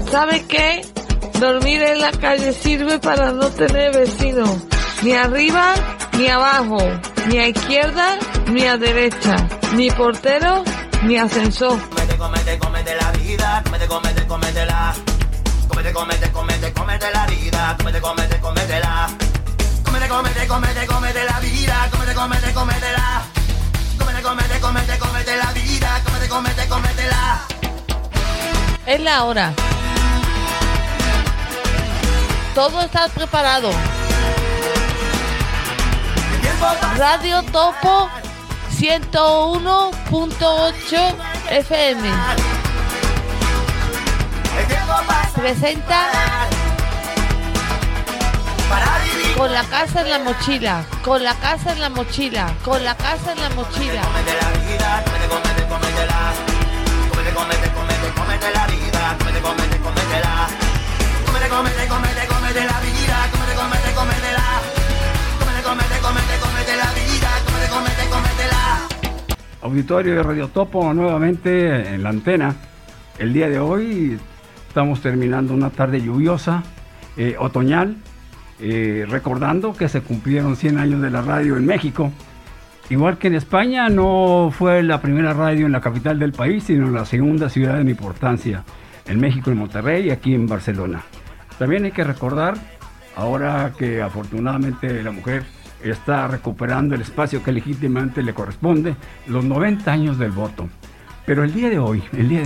¿Sabe qué? Dormir en la calle sirve para no tener vecinos, ni arriba ni abajo, ni a izquierda ni a derecha, ni portero ni ascensor. Cómete la vida, cómetela. Cómete la vida, cómetela. Cómete la vida, cómetela. Cómete la vida, cómetela. Es la hora. Todo está preparado. Radio Topo 101.8 FM presenta Con la casa en la mochila, con la casa en la mochila, con la casa en la mochila. Cómete la vida, cómetela. Cómete la vida, cómetela. Cómete la vida, cómete la vida, cómetela. Auditorio de Radio Topo nuevamente en la antena. El día de hoy estamos terminando una tarde lluviosa, otoñal, recordando que se cumplieron 100 años de la radio en México. Igual que en España, no fue la primera radio en la capital del país, sino la segunda ciudad en importancia, en México, en Monterrey y aquí en Barcelona. También hay que recordar, ahora que afortunadamente la mujer está recuperando el espacio que legítimamente le corresponde, los 90 años del voto. Pero el día de hoy,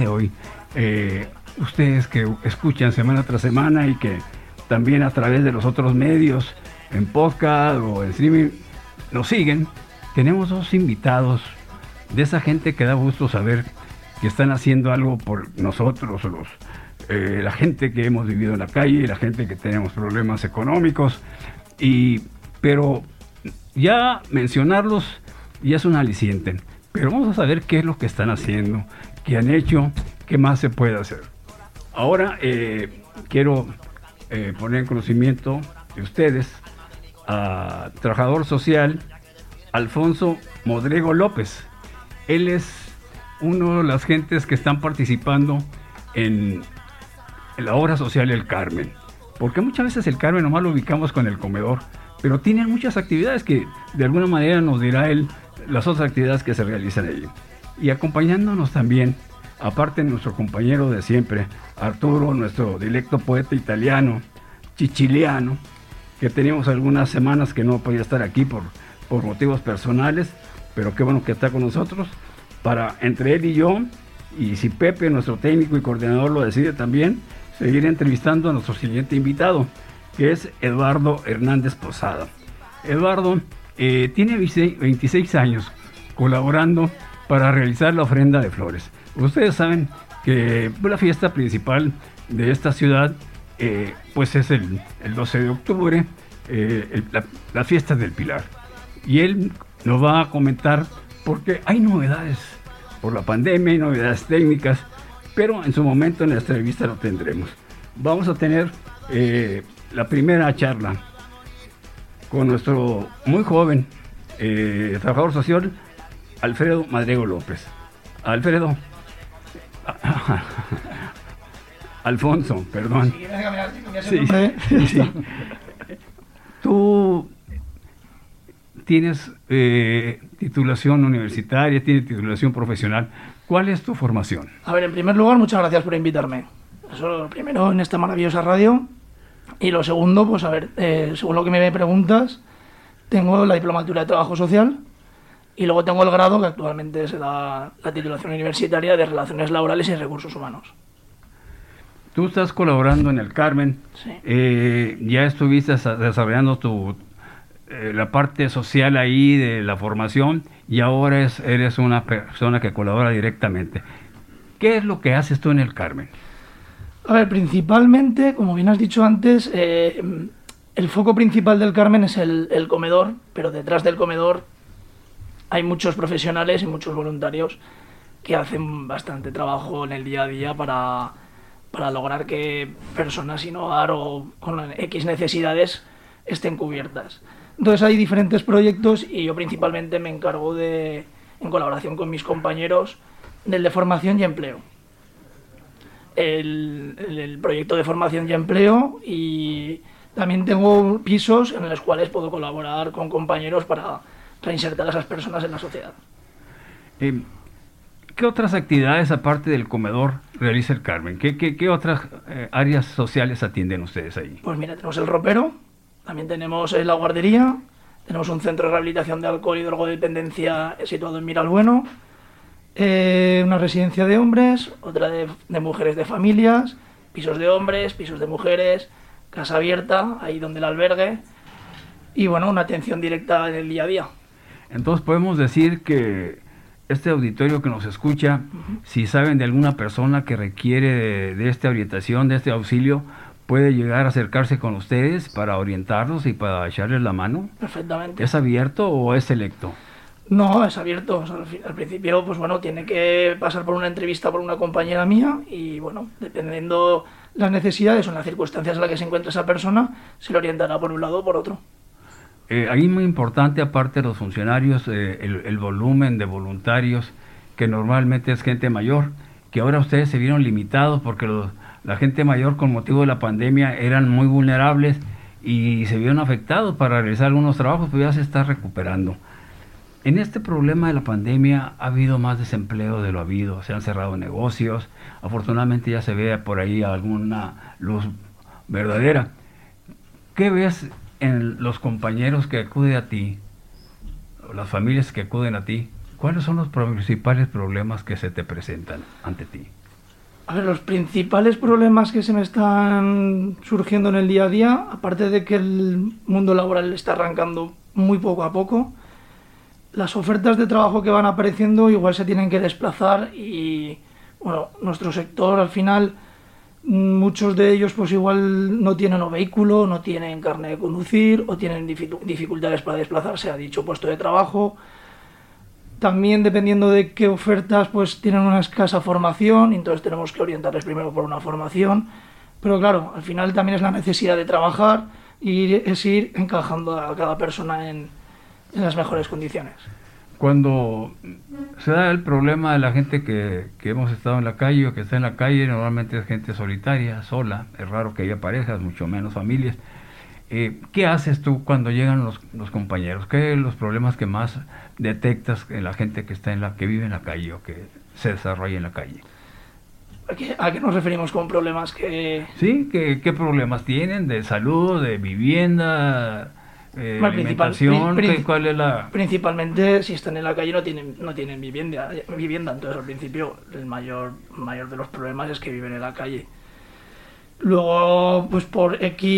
ustedes que escuchan semana tras semana y que también a través de los otros medios, en podcast o en streaming, nos siguen, tenemos dos invitados de esa gente que da gusto saber que están haciendo algo por nosotros, la gente que hemos vivido en la calle, la gente que tenemos problemas económicos, pero ya mencionarlos ya es un aliciente. Pero vamos a saber qué es lo que están haciendo, qué han hecho, qué más se puede hacer. Ahora quiero poner en conocimiento de ustedes a trabajador social Alfonso Modrego López. Él es uno de las gentes que están participando en la obra social El Carmen, porque muchas veces el Carmen nomás lo ubicamos con el comedor, pero tienen muchas actividades que de alguna manera nos dirá él las otras actividades que se realizan allí. Y acompañándonos también, aparte de nuestro compañero de siempre, Arturo, nuestro dilecto poeta italiano, chichiliano, que teníamos algunas semanas que no podía estar aquí por motivos personales, pero qué bueno que está con nosotros, para entre él y yo, y si Pepe, nuestro técnico y coordinador, lo decide también, seguir entrevistando a nuestro siguiente invitado, que es Eduardo Hernández Posada. Eduardo tiene 26 años colaborando para realizar la ofrenda de flores. Ustedes saben que la fiesta principal de esta ciudad pues es el 12 de octubre, la fiesta del Pilar. Y él nos va a comentar porque hay novedades por la pandemia, hay novedades técnicas, pero en su momento en la entrevista lo tendremos. Vamos a tener la primera charla con nuestro muy joven trabajador social, Alfredo Modrego López. Alfredo. Alfonso, perdón. Sí. Tú tienes titulación universitaria, tienes titulación profesional. ¿Cuál es tu formación? A ver, en primer lugar, muchas gracias por invitarme. Eso lo primero en esta maravillosa radio. Y lo segundo, pues a ver, según lo que me preguntas, tengo la diplomatura de trabajo social y luego tengo el grado que actualmente se da la titulación universitaria de Relaciones Laborales y Recursos Humanos. Tú estás colaborando en el Carmen. Sí. Ya estuviste desarrollando la parte social ahí de la formación y ahora eres una persona que colabora directamente. ¿Qué es lo que haces tú en el Carmen? A ver, principalmente, como bien has dicho antes, el foco principal del Carmen es el comedor, pero detrás del comedor hay muchos profesionales y muchos voluntarios que hacen bastante trabajo en el día a día para lograr que personas sin hogar o con X necesidades estén cubiertas. Entonces hay diferentes proyectos y yo principalmente me encargo en colaboración con mis compañeros, del de formación y empleo. el proyecto de formación y empleo, y también tengo pisos en los cuales puedo colaborar con compañeros para reinsertar a esas personas en la sociedad. ¿Qué otras actividades aparte del comedor realiza el Carmen? ¿Qué otras áreas sociales atienden ustedes ahí? Pues mira, tenemos el ropero, también tenemos la guardería, tenemos un centro de rehabilitación de alcohol y drogodependencia situado en Miralbueno, una residencia de hombres, otra de mujeres de familias, pisos de hombres, pisos de mujeres, casa abierta, ahí donde el albergue, y bueno, una atención directa en el día a día. Entonces podemos decir que este auditorio que nos escucha, si saben de alguna persona que requiere de esta orientación, de este auxilio, puede llegar a acercarse con ustedes para orientarlos y para echarles la mano. Perfectamente. ¿Es abierto o es selecto? No, es abierto. O sea, al principio, pues bueno, tiene que pasar por una entrevista por una compañera mía y bueno, dependiendo las necesidades o las circunstancias en las que se encuentra esa persona, se le orientará por un lado o por otro. Ahí muy importante, aparte de los funcionarios, el volumen de voluntarios, que normalmente es gente mayor, que ahora ustedes se vieron limitados porque la gente mayor con motivo de la pandemia eran muy vulnerables y se vieron afectados para realizar algunos trabajos, pero ya se está recuperando. En este problema de la pandemia ha habido más desempleo de lo habido, se han cerrado negocios, afortunadamente ya se ve por ahí alguna luz verdadera. ¿Qué ves en los compañeros que acuden a ti, o las familias que acuden a ti? ¿Cuáles son los principales problemas que se te presentan ante ti? A ver, los principales problemas que se me están surgiendo en el día a día, aparte de que el mundo laboral está arrancando muy poco a poco, las ofertas de trabajo que van apareciendo igual se tienen que desplazar y, bueno, nuestro sector al final, muchos de ellos pues igual no tienen o vehículo, no tienen carnet de conducir o tienen dificultades para desplazarse a dicho puesto de trabajo. También dependiendo de qué ofertas pues tienen una escasa formación y entonces tenemos que orientarles primero por una formación. Pero claro, al final también es la necesidad de trabajar y es ir encajando a cada persona en las mejores condiciones. Cuando se da el problema de la gente que hemos estado en la calle o que está en la calle, normalmente es gente solitaria, sola, es raro que haya parejas, mucho menos familias. ¿Qué haces tú cuando llegan los compañeros? ¿Qué son los problemas que más detectas en la gente que está que vive en la calle o que se desarrolla en la calle? ¿A qué nos referimos con problemas que...? Sí, ¿qué problemas tienen de salud, de vivienda, alimentación? ¿Cuál es la...? Principalmente, si están en la calle no tienen vivienda. Entonces, al principio, el mayor de los problemas es que viven en la calle. Luego, pues por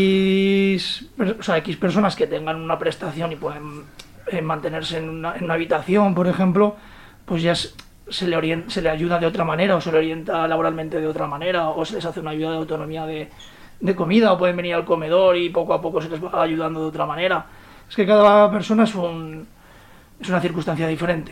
X personas que tengan una prestación y pueden mantenerse en una habitación, por ejemplo, pues ya se le ayuda de otra manera o se le orienta laboralmente de otra manera o se les hace una ayuda de autonomía de comida o pueden venir al comedor y poco a poco se les va ayudando de otra manera. Es que cada persona es una circunstancia diferente.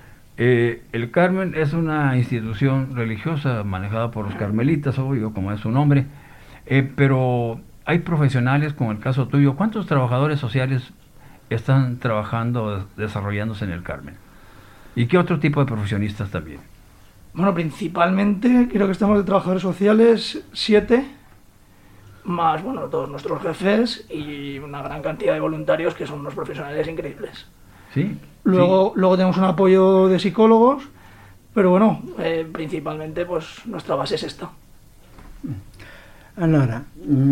El Carmen es una institución religiosa manejada por los carmelitas, obvio, como es su nombre. Pero hay profesionales, como el caso tuyo. ¿Cuántos trabajadores sociales están trabajando, desarrollándose en el Carmen? ¿Y qué otro tipo de profesionistas también? Bueno, principalmente creo que estamos de trabajadores sociales 7, más bueno todos nuestros jefes y una gran cantidad de voluntarios que son unos profesionales increíbles. Sí. Luego tenemos un apoyo de psicólogos, pero bueno, principalmente pues nuestra base es esta. Allora,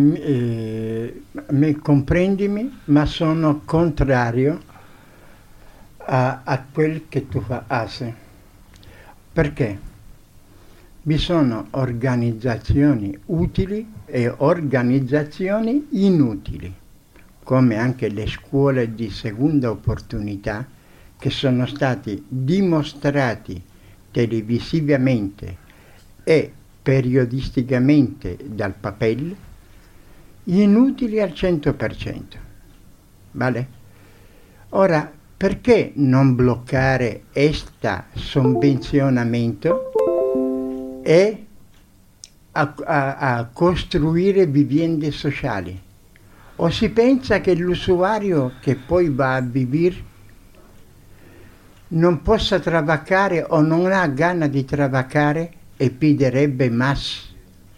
comprendimi, ma sono contrario a quel che tu fai. Perché? Vi sono organizzazioni utili e organizzazioni inutili, come anche le scuole di seconda opportunità che sono stati dimostrati televisivamente e periodisticamente dal papel, inutili al 100%. Vale? Ora, perché non bloccare questo sovvenzionamento e a costruire vivende sociali? O si pensa che l'usuario che poi va a vivere non possa travaccare o non ha gana di travaccare e piderebbe más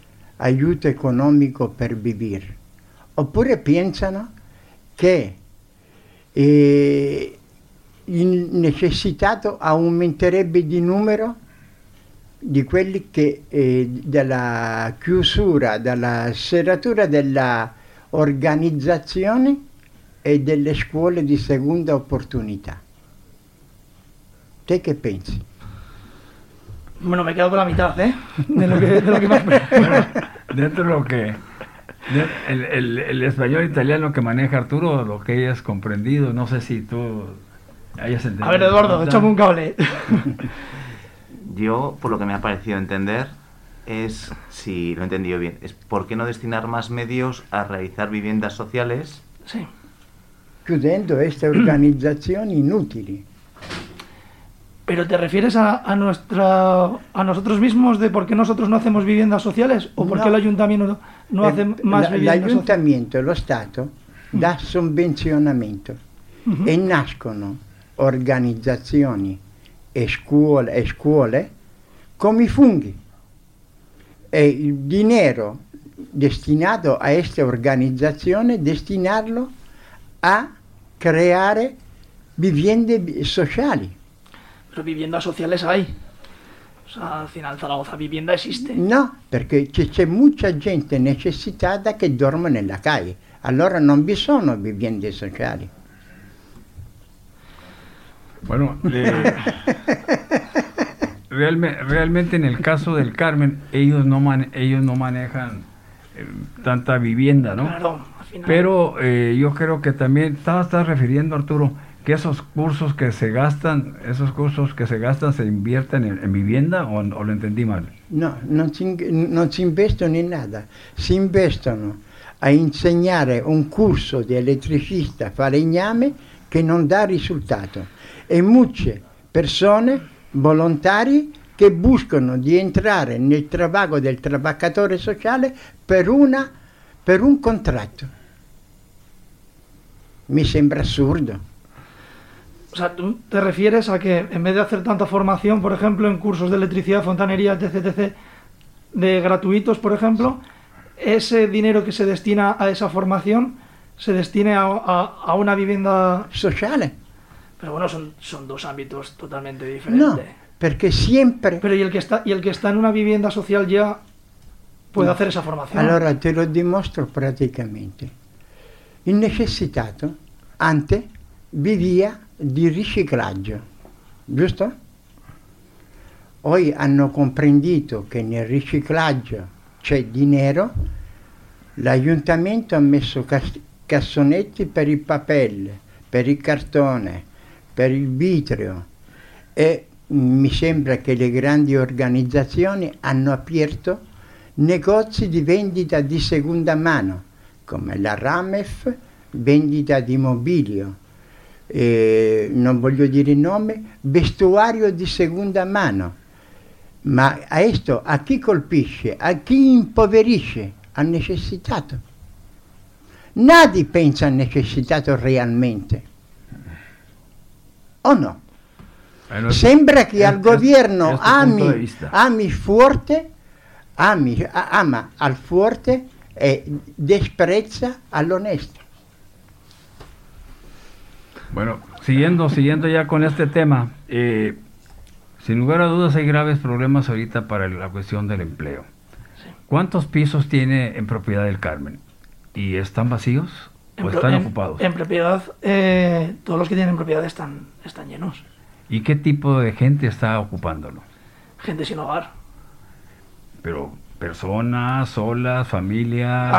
aiuto economico per vivere. Oppure pensano che il necessitato aumenterebbe di numero di quelli che dalla chiusura, dalla serratura della organizzazione e delle scuole di seconda opportunità. Te che pensi? Bueno, me quedo con la mitad, ¿eh? De lo que me has preguntado. Dentro de lo que el español italiano que maneja Arturo, lo que hayas comprendido, no sé si tú hayas entendido. A ver, Eduardo, échame un cable. Yo, por lo que me ha parecido entender, es, si lo he entendido bien, es ¿por qué no destinar más medios a realizar viviendas sociales? Sí. Chiudendo queste organizzazioni inutili. ¿Pero te refieres a nosotros mismos de por qué nosotros no hacemos viviendas sociales? ¿O por qué el ayuntamiento no hace más viviendas sociales? L'ayuntamiento e lo Stato dà sovvenzionamento e nascono organizzazioni e scuole come i funghi. E il dinero destinato a queste organizzazioni destinarlo a creare viviende sociali. Pero viviendas sociales hay. O sea, al final Zaragoza vivienda existe. No, perché c'è molta gente necessitata che dorme nella calle. Allora non vi sono viviende sociali. Bueno, realmente en el caso del Carmen, ellos no manejan tanta vivienda, ¿no? Claro, al final. Pero yo creo que también estás refiriendo, Arturo, que esos cursos que se gastan se invierten en vivienda, o lo entendí mal. No, non si investono in nada, si investono a insegnare un corso di elettricista falegname che non dà risultato, e molte persone volontari che buscano di entrare nel travago del travaccatore sociale per un contratto. Mi sembra assurdo. O sea, tú te refieres a que en vez de hacer tanta formación, por ejemplo, en cursos de electricidad, fontanería, etc., de gratuitos, por ejemplo, ese dinero que se destina a esa formación se destine a una vivienda Sociale? Pero bueno, son dos ámbitos totalmente diferentes. No, perché sempre... Pero ¿y el que está en una vivienda social ya puede hacer esa formación? Allora te lo dimostro praticamente. Il necessitato antes vivia di riciclaggio, giusto? Hoy hanno comprendito che nel riciclaggio c'è dinero, l'ayuntamiento ha messo cassonetti per il papel, per il cartone, per il vitrio, e mi sembra che le grandi organizzazioni hanno aperto negozi di vendita di seconda mano, come la Ramef, vendita di mobilio, non voglio dire il nome, vestuario di seconda mano. Ma a chi colpisce? A chi impoverisce? Al necessitato. Nadie pensa al necessitato realmente. O no? Sembra che al governo ama al forte e desprezza all'onesto. Bueno, siguiendo ya con este tema, sin lugar a dudas hay graves problemas ahorita para la cuestión del empleo. Sí. ¿Cuántos pisos tiene en propiedad del Carmen? ¿Y están vacíos o están ocupados? En propiedad, todos los que tienen propiedad están llenos. ¿Y qué tipo de gente está ocupándolo? Gente sin hogar. Pero personas, solas, familias,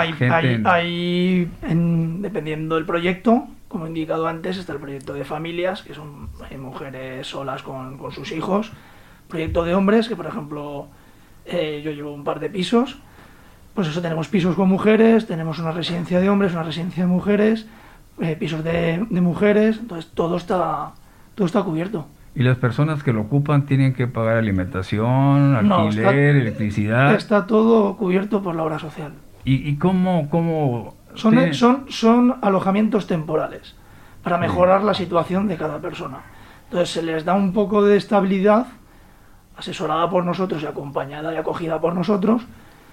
dependiendo del proyecto, como he indicado antes, está el proyecto de familias, que son mujeres solas con sus hijos. Proyecto de hombres, que por ejemplo yo llevo un par de pisos. Pues eso, tenemos pisos con mujeres, tenemos una residencia de hombres, una residencia de mujeres, pisos de mujeres, entonces todo está cubierto. ¿Y las personas que lo ocupan tienen que pagar alimentación, alquiler, electricidad? Está todo cubierto por la obra social. ¿Y cómo son alojamientos temporales para mejorar la situación de cada persona. Entonces se les da un poco de estabilidad, asesorada por nosotros y acompañada y acogida por nosotros,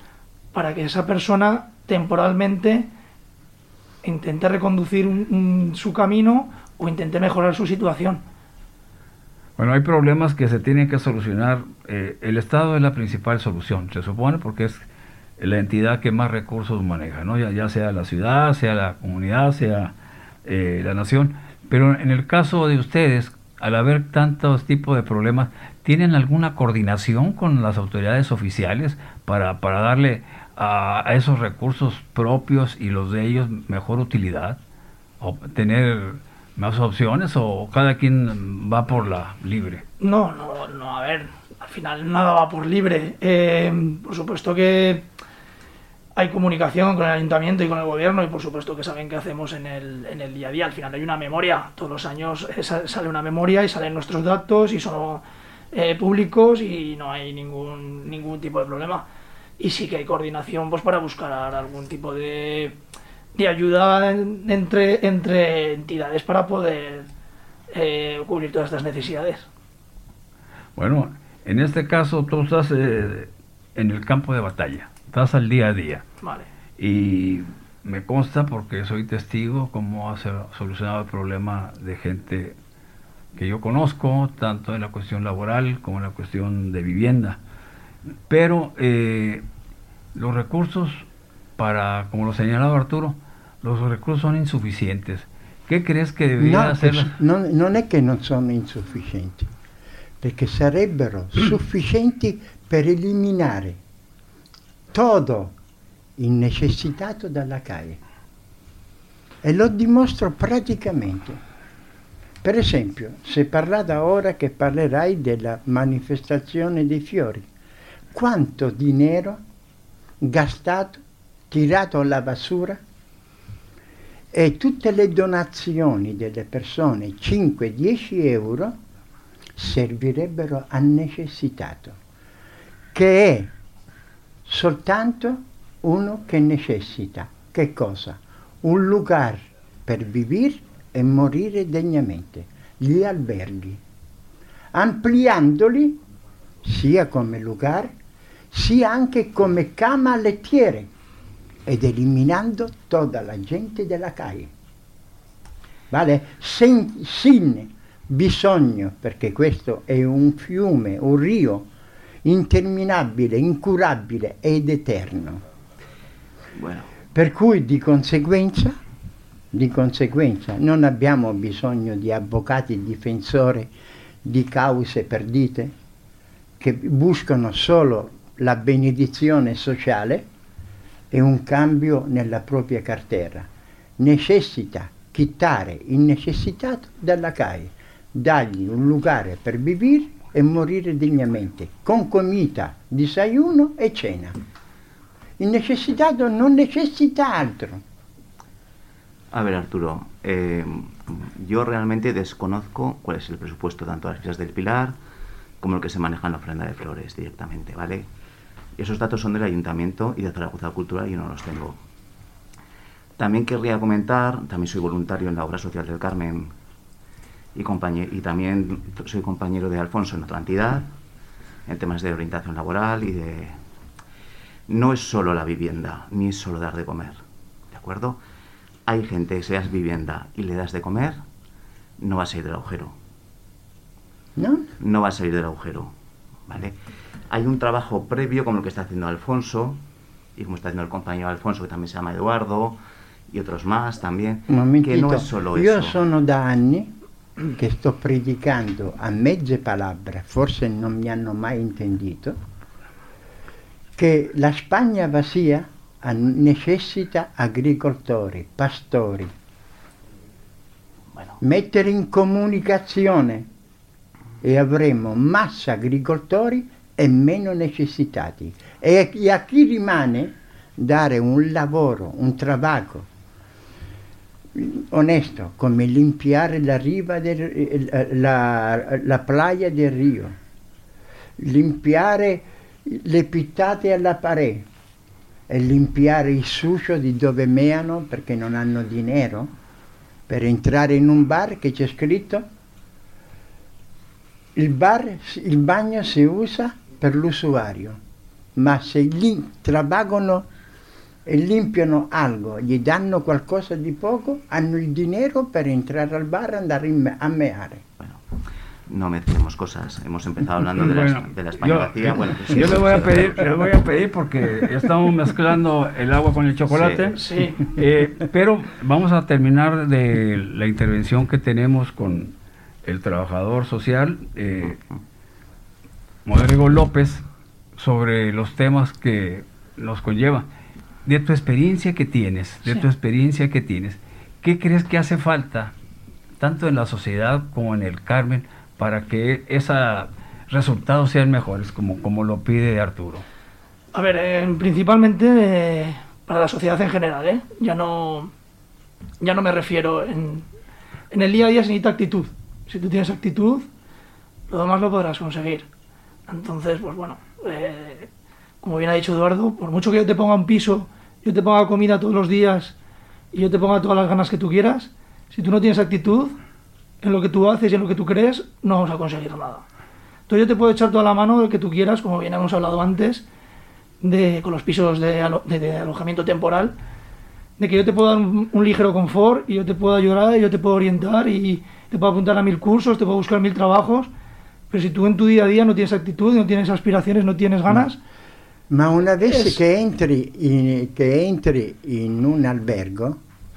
para que esa persona temporalmente intente reconducir su camino o intente mejorar su situación. Bueno, hay problemas que se tienen que solucionar. El Estado es la principal solución, se supone, porque es la entidad que más recursos maneja, ¿no? Ya sea la ciudad, sea la comunidad, sea la nación. Pero en el caso de ustedes, al haber tantos tipos de problemas, ¿tienen alguna coordinación con las autoridades oficiales para darle a esos recursos propios y los de ellos mejor utilidad? ¿O tener más opciones o cada quien va por la libre? No, a ver, al final nada va por libre. Por supuesto que hay comunicación con el ayuntamiento y con el gobierno y por supuesto que saben qué hacemos en el día a día. Al final hay una memoria, todos los años sale una memoria y salen nuestros datos y son públicos y no hay ningún tipo de problema. Y sí que hay coordinación pues para buscar algún tipo de ayuda entre entidades para poder cubrir todas estas necesidades. Bueno, en este caso tú estás en el campo de batalla, estás al día a día. Vale. Y me consta, porque soy testigo, cómo has solucionado el problema de gente que yo conozco, tanto en la cuestión laboral como en la cuestión de vivienda. Pero los recursos como lo señalaba Arturo, los recursos son insuficientes. ¿Qué crees que debería hacer? Non è che non sono insufficienti, perché sarebbero sufficienti per eliminare tutto il necessitato dalla CAE. E lo dimostro praticamente. Per esempio, si è parlato ora che parlerai della manifestazione dei fiori. Quanto dinero gastato, tirato alla basura, e tutte le donazioni delle persone, 5-10 euro, servirebbero al necessitato, che è soltanto uno che necessita. Che cosa? Un lugar per vivere e morire degnamente, gli alberghi, ampliandoli sia come lugar sia anche come cama lettiere ed eliminando tutta la gente della CAI. Vale? Sin bisogno, perché questo è un fiume, un rio interminabile, incurabile ed eterno. Bueno. Per cui di conseguenza non abbiamo bisogno di avvocati difensori di cause perdite che buscano solo la benedizione sociale e un cambio nella propria cartera. Necessita quittare il necessitato dalla CAI, dargli un lugar per vivere e morire degnamente, con comida, desayuno e cena. Il necessitato non necesita altro. A ver, Arturo, yo realmente desconozco cuál es el presupuesto tanto de las fiestas del Pilar como el que se maneja en la ofrenda de flores directamente, ¿vale? Esos datos son del Ayuntamiento y de Zaragoza Cultural y yo no los tengo. También querría comentar, también soy voluntario en la Obra Social del Carmen y también soy compañero de Alfonso en otra entidad, en temas de orientación laboral y de... No es solo la vivienda, ni es solo dar de comer, ¿de acuerdo? Hay gente que, si das vivienda y le das de comer, no va a salir del agujero. ¿No? No va a salir del agujero, ¿vale? Hay un trabajo previo, como el que está haciendo Alfonso, y como está haciendo el compañero Alfonso, que también se llama Eduardo, y otros más también, que no es solo io eso. sono da anni che sto predicando a mezze palabra, forse non mi hanno mai intendito, che la Spagna vacía necessita agricoltori, pastori. Bueno, Mettere in comunicazione e avremo massa agricoltori e meno necessitati. E a chi rimane dare un lavoro, un trabajo onesto, come limpiare la riva la playa del rio, limpiare le pittate alla parete e limpiare il sucio di dove meano perché non hanno dinero per entrare in un bar che c'è scritto il bagno si usa per l'usuario, ma se trabagano e limpiano algo, gli danno qualcosa di poco, hanno il dinero per entrare al bar e andare a meare. Bueno, no mezclemos cosas. Hemos empezado hablando de la españología. Bueno, pues yo les voy a pedir porque estamos mezclando el agua con el chocolate. Sí. Pero vamos a terminar de la intervención que tenemos con el trabajador social Rodrigo López sobre los temas que nos conlleva. De tu experiencia que tienes, ¿qué crees que hace falta tanto en la sociedad como en el Carmen para que esos resultados sean mejores, como lo pide Arturo? A ver, principalmente para la sociedad en general, ya no me refiero en el día a día se necesita actitud. Si tú tienes actitud, lo demás lo podrás conseguir. Entonces, pues bueno, como bien ha dicho Eduardo, por mucho que yo te ponga un piso, yo te ponga comida todos los días y yo te ponga todas las ganas que tú quieras, si tú no tienes actitud en lo que tú haces y en lo que tú crees, no vamos a conseguir nada. Entonces yo te puedo echar toda la mano de que tú quieras, como bien hemos hablado antes, con los pisos de alojamiento temporal, de que yo te puedo dar un ligero confort y yo te puedo ayudar y yo te puedo orientar y te puedo apuntar a 1000 cursos, te puedo buscar 1000 trabajos, pero si tú en tu día a día no tienes actitud, no tienes aspiraciones, no tienes ganas... Ma una vez che entri in un albergo,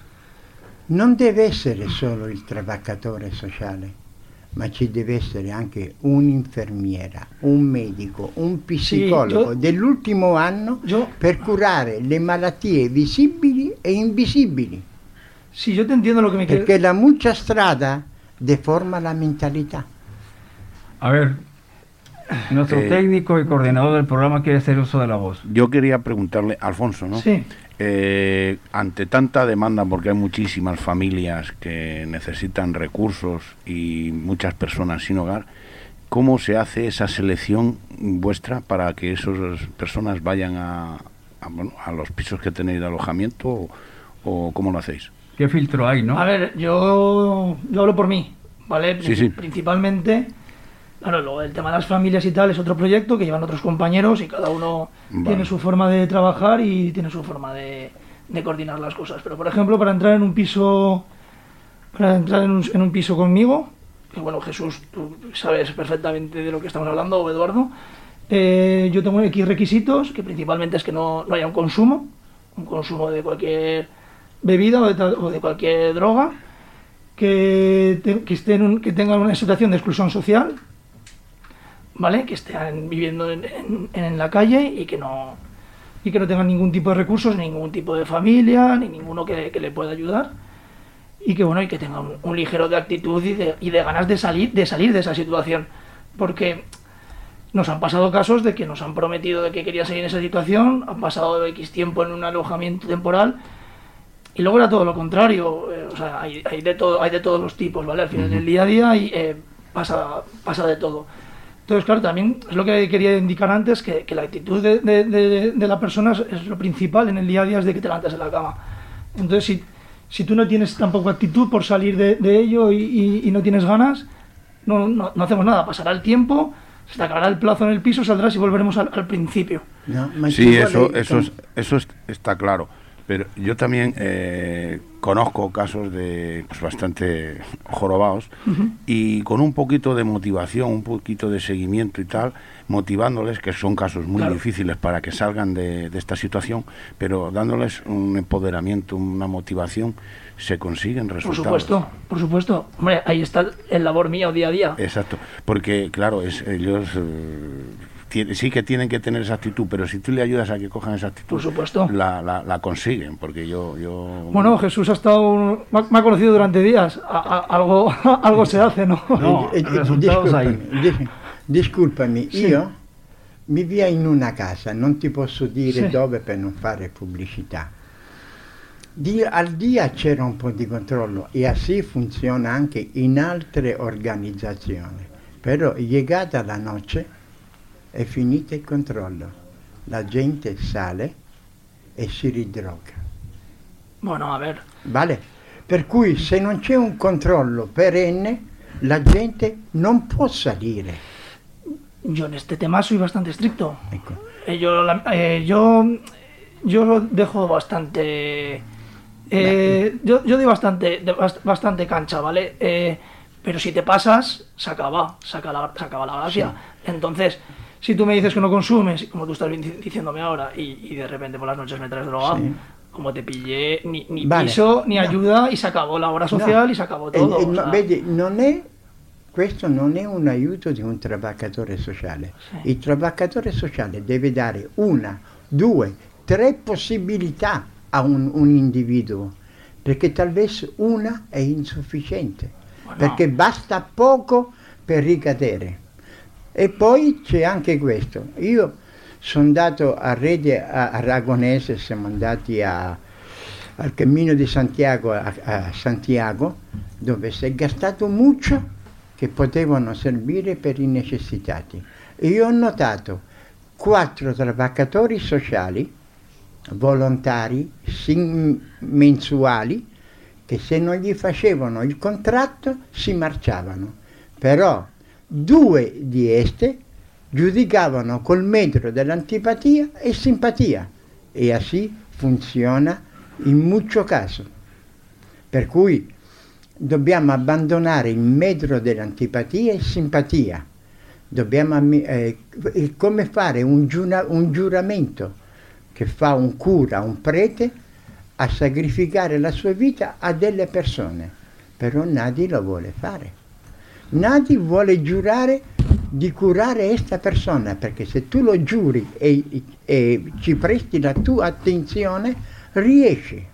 non deve essere solo il travaccatore sociale, ma ci deve essere anche un'infermiera, un medico, un psicologo dell'ultimo anno per curare le malattie visibili e invisibili. Sí, yo te entiendo lo que me quieres... Perché la mucha strada deforma la mentalità. A ver, nuestro técnico y coordinador del programa quiere hacer uso de la voz. Yo quería preguntarle, Alfonso, ¿no? Sí. Ante tanta demanda, porque hay muchísimas familias que necesitan recursos y muchas personas sin hogar, ¿cómo se hace esa selección vuestra para que esas personas vayan a los pisos que tenéis de alojamiento o cómo lo hacéis? ¿Qué filtro hay, no? A ver, yo hablo por mí, ¿vale? Sí. Principalmente, claro, luego el tema de las familias y tal es otro proyecto que llevan otros compañeros y cada uno tiene su forma de trabajar y tiene su forma de coordinar las cosas. Pero, por ejemplo, para entrar en un piso conmigo, que bueno, Jesús, tú sabes perfectamente de lo que estamos hablando, o Eduardo, yo tengo X requisitos, que principalmente es que no haya un consumo de cualquier bebida o de cualquier droga, que tengan una situación de exclusión social, ¿vale? Que estén viviendo en la calle y que no tengan ningún tipo de recursos, ningún tipo de familia, ni ninguno que le pueda ayudar, y que bueno, y que tengan un ligero de actitud y de ganas de salir de esa situación, porque nos han pasado casos de que nos han prometido de que querían salir en esa situación, han pasado X tiempo en un alojamiento temporal y luego era todo lo contrario. O sea, hay de todos los tipos, ¿vale? Al final del día a día pasa de todo. Entonces, claro, también es lo que quería indicar antes, que la actitud de la persona es lo principal en el día a día, es de que te levantas de la cama. Entonces, si tú no tienes tampoco actitud por salir de ello y no tienes ganas, no hacemos nada. Pasará el tiempo, se te acabará el plazo en el piso, saldrás y volveremos al principio. No, sí, eso está claro. Pero yo también conozco casos de bastante jorobados y con un poquito de motivación, un poquito de seguimiento y tal, motivándoles, que son casos muy difíciles para que salgan de esta situación, pero dándoles un empoderamiento, una motivación, se consiguen resultados. Por supuesto. Hombre, ahí está el labor mío día a día. Exacto, porque claro, ellos... sí que tienen que tener esa actitud, pero si tú le ayudas a que cojan esa actitud, por supuesto, la consiguen, porque yo... Bueno, Jesús me ha conocido durante días, algo se hace, ¿no? No, resultados ahí. Disculpami, io vivia in una casa, non ti posso dire dove per non fare pubblicità. Al dia c'era un po' di controllo e così funziona anche in altre organizzazioni, però llegata la noche è finito il controllo, la gente sale e si ridroga. Bueno, a ver. Vale? Per cui se non c'è un controllo perenne, la gente non può salire. Yo en este tema soy bastante estricto. Ecco. Yo dejo bastante... yo doy bastante cancha, ¿vale? Pero si te pasas, se acaba la gracia. Entonces, si tú me dices que no consumes, como tú estás diciéndome ahora, y de repente por las noches me traes droga, Sí. como te pillé, ni Vale. piso, ni No. ayuda, y se acabó la obra social No. y se acabó todo. o sea. Vedi, questo non è un aiuto di un travaccatore sociale. Sì. Il travaccatore sociale deve dare 1, 2, 3 possibilità a un individuo, perché talvolta una è insufficiente, Ma no. perché basta poco per ricadere. E poi c'è anche questo. Io sono andato a Rede Aragonese, siamo andati al Cammino di Santiago, a Santiago, dove si è gastato mucho che potevano servire per i necessitati. E io ho notato 4 travaccatori sociali, volontari, mensuali, che se non gli facevano il contratto si marciavano. Però 2 di esse giudicavano col metro dell'antipatia e simpatia, e così funziona in mucho caso. Per cui dobbiamo abbandonare il metro dell'antipatia e simpatia. Dobbiamo come fare un giuramento che fa un cura, un prete, a sacrificare la sua vita a delle persone. Però Nadi lo vuole fare. Nadi vuole giurare di curare questa persona, perché se tu lo giuri e ci presti la tua attenzione, riesci.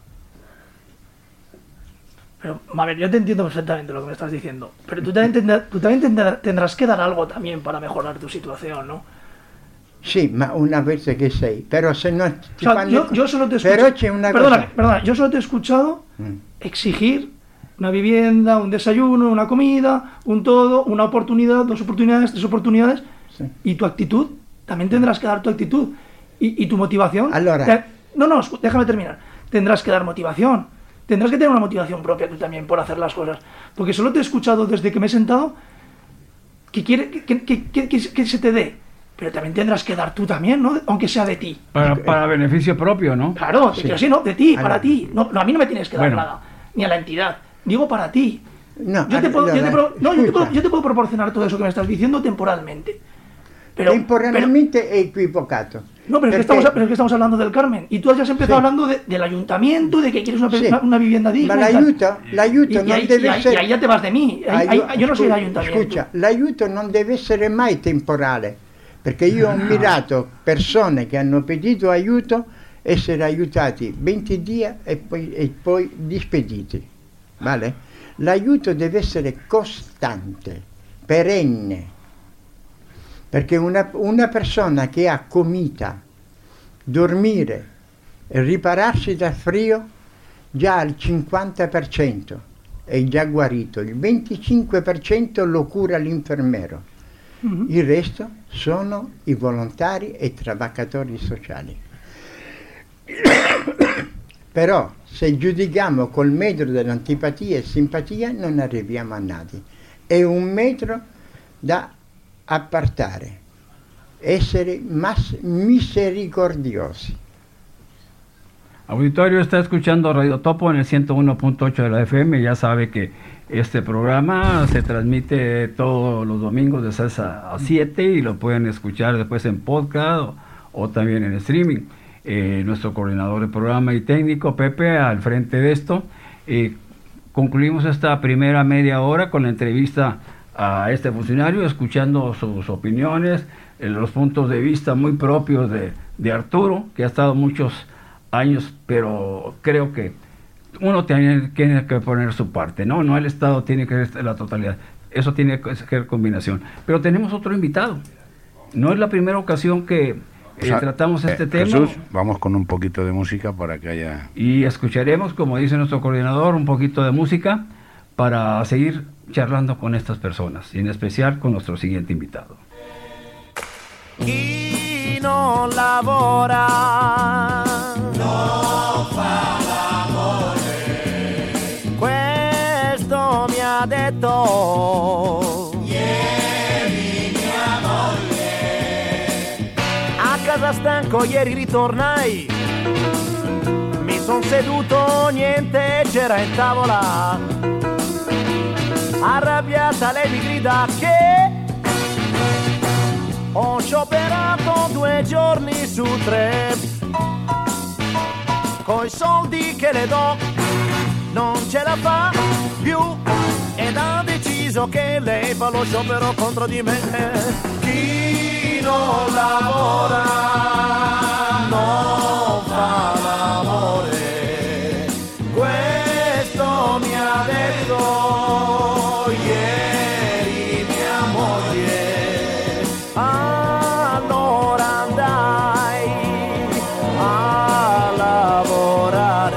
Pero, a ver, yo te entiendo perfectamente lo que me estás diciendo, pero tú también tendrás que dar algo también para mejorar tu situación, ¿no? Sì, ma una volta che sei, però se no ti O sea, fanno... yo solo te he Però escuchado, c'è una perdona, yo solo te he escuchado exigir una vivienda, un desayuno, una comida, un todo, una oportunidad, 2 oportunidades, 3 oportunidades, Sí. y tu actitud, también tendrás que dar tu actitud y tu motivación. Allora. No, déjame terminar. Tendrás que dar motivación, tendrás que tener una motivación propia tú también por hacer las cosas, porque solo te he escuchado desde que me he sentado que quiere que se te dé. Pero también tendrás que dar tú también, ¿no? Aunque sea de ti. Para beneficio propio, ¿no? Claro, Sí. pero sí, no, de ti, Allora. para ti. No, a mí no me tienes que dar Bueno. nada, ni a la entidad. Digo para ti. No, Yo te puedo, allora, yo te puedo proporcionar todo eso que me estás diciendo temporalmente. Pero, temporaneamente è equivocato. no, pero es, Perché- que estamos hablando del Carmen. Y tú has empezado Sí. hablando del ayuntamiento, de que quieres Sì. una vivienda digna. Ma y tal. l'aiuto Y non ahí, deve y essere... ahí ya te vas de mí. Yo no soy el ayuntamiento. Scusa, l'aiuto non deve essere mai temporale, perché io ho mirato persone che hanno pedito aiuto essere aiutati 20 giorni e poi dispediti. Vale? L'aiuto deve essere costante, perenne, perché una persona che ha comida, dormire e ripararsi dal frio già al 50% è già guarito, il 25% lo cura l'infermiero, il resto sono i volontari e i travaccatori sociali. Però se giudichiamo col metro dell'antipatia e simpatia non arriviamo a nada. È un metro da appartare, essere misericordiosi. Auditorio está escuchando Radio Topo en el 101.8 de la FM. Ya sabe que este programa se transmite todos los domingos de 6 a 7 y lo pueden escuchar después en podcast o también en streaming. Nuestro coordinador de programa y técnico, Pepe, al frente de esto. Concluimos esta primera media hora con la entrevista a este funcionario, escuchando sus opiniones, los puntos de vista muy propios de Arturo, que ha estado muchos años, pero creo que uno tiene que poner su parte, ¿no? El Estado tiene que ser la totalidad, eso tiene que ser combinación. Pero tenemos otro invitado, no es la primera ocasión que tratamos este tema. Jesús, vamos con un poquito de música para que haya... Y escucharemos, como dice nuestro coordinador, un poquito de música para seguir charlando con estas personas, y en especial con nuestro siguiente invitado. Chi non lavora non fa l'amore. Questo mi ha detto ieri mia moglie. A casa sta Ecco ieri ritornai, mi son seduto, niente c'era in tavola. Arrabbiata lei mi grida che ho scioperato 2 giorni su 3. Coi soldi che le do non ce la fa più ed ha deciso che lei fa lo sciopero contro di me. Chi non lavora non fa l'amore, questo mi ha detto ieri mia moglie. Allora andai a lavorare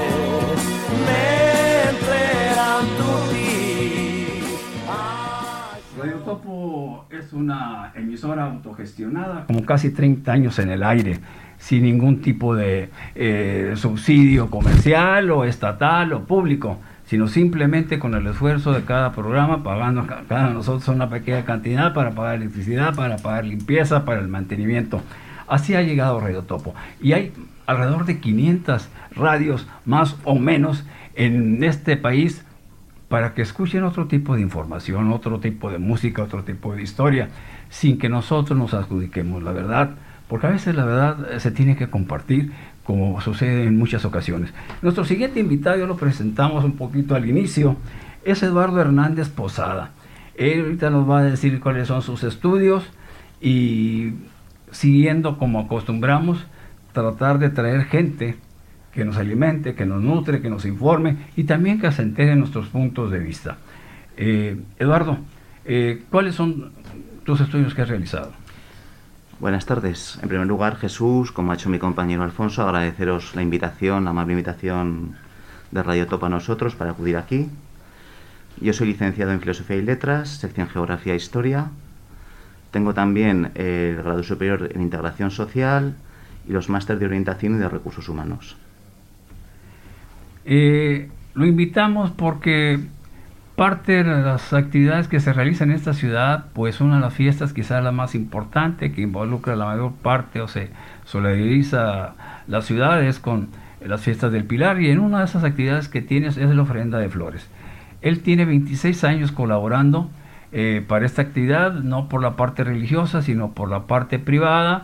mentre eran tutti Radio Topo es una emisora autogestionada, como casi 30 años en el aire, sin ningún tipo de subsidio comercial o estatal o público, sino simplemente con el esfuerzo de cada programa, pagando cada nosotros una pequeña cantidad para pagar electricidad, para pagar limpieza, para el mantenimiento. Así ha llegado Radio Topo. Y hay alrededor de 500 radios, más o menos, en este país, para que escuchen otro tipo de información, otro tipo de música, otro tipo de historia, sin que nosotros nos adjudiquemos la verdad, porque a veces la verdad se tiene que compartir, como sucede en muchas ocasiones. Nuestro siguiente invitado, ya lo presentamos un poquito al inicio, es Eduardo Hernández Posada. Él ahorita nos va a decir cuáles son sus estudios y, siguiendo como acostumbramos, tratar de traer gente que nos alimente, que nos nutre, que nos informe y también que se entere en nuestros puntos de vista. Eduardo, ¿cuáles son tus estudios que has realizado? Buenas tardes. En primer lugar, Jesús, como ha hecho mi compañero Alfonso, agradeceros la invitación, la amable invitación de Radio Topo a nosotros para acudir aquí. Yo soy licenciado en Filosofía y Letras, sección Geografía e Historia. Tengo también el grado superior en Integración Social y los másteres de Orientación y de Recursos Humanos. Lo invitamos porque parte de las actividades que se realizan en esta ciudad, pues una de las fiestas quizás la más importante, que involucra la mayor parte o se solidariza las ciudades con las fiestas del Pilar, y en una de esas actividades que tienes es la ofrenda de flores. Él tiene 26 años colaborando para esta actividad, no por la parte religiosa, sino por la parte privada.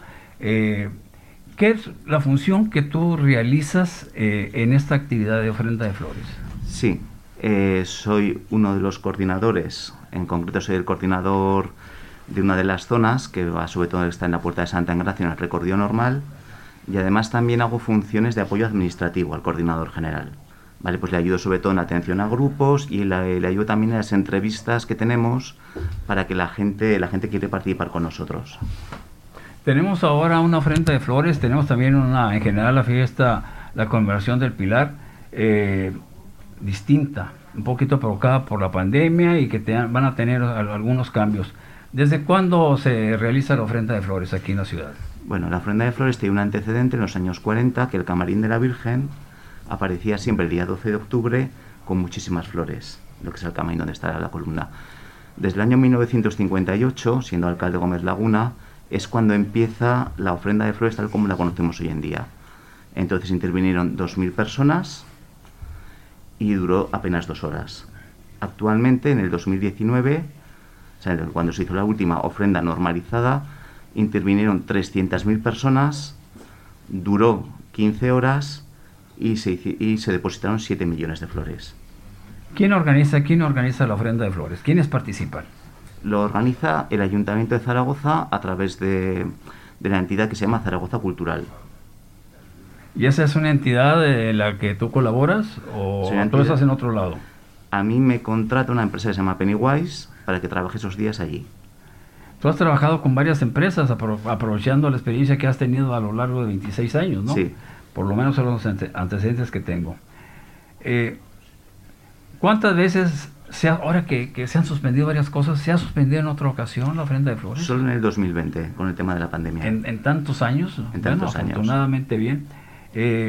¿Qué es la función que tú realizas en esta actividad de ofrenda de flores? Sí, soy uno de los coordinadores, en concreto soy el coordinador de una de las zonas, que va sobre todo está en la Puerta de Santa Engracia, en el recorrido normal, y además también hago funciones de apoyo administrativo al coordinador general. Vale, pues le ayudo sobre todo en atención a grupos y le ayudo también en las entrevistas que tenemos para que la gente quiere participar con nosotros. Tenemos ahora una ofrenda de flores, tenemos también en general la fiesta, la conmemoración del Pilar, distinta, un poquito provocada por la pandemia y que van a tener algunos cambios. ¿Desde cuándo se realiza la ofrenda de flores aquí en la ciudad? Bueno, la ofrenda de flores tiene un antecedente en los años 40, que el camarín de la Virgen aparecía siempre el día 12 de octubre con muchísimas flores, lo que es el camarín donde está la columna. Desde el año 1958, siendo alcalde Gómez Laguna, es cuando empieza la ofrenda de flores tal como la conocemos hoy en día. Entonces intervinieron 2.000 personas y duró apenas 2 horas. Actualmente, en el 2019, o sea, cuando se hizo la última ofrenda normalizada, intervinieron 300.000 personas, duró 15 horas y se depositaron 7 millones de flores. ¿Quién organiza la ofrenda de flores? ¿Quiénes participan? Lo organiza el Ayuntamiento de Zaragoza a través de la entidad que se llama Zaragoza Cultural. ¿Y esa es una entidad en la que tú colaboras o tú estás en otro lado? A mí me contrata una empresa que se llama Pennywise para que trabaje esos días allí. Tú has trabajado con varias empresas aprovechando la experiencia que has tenido a lo largo de 26 años, ¿no? Sí. Por lo menos son los antecedentes que tengo. ¿Cuántas veces, ahora que se han suspendido varias cosas, se ha suspendido en otra ocasión la ofrenda de flores? Solo en el 2020, con el tema de la pandemia. ¿En tantos años? En tantos años. Afortunadamente bien.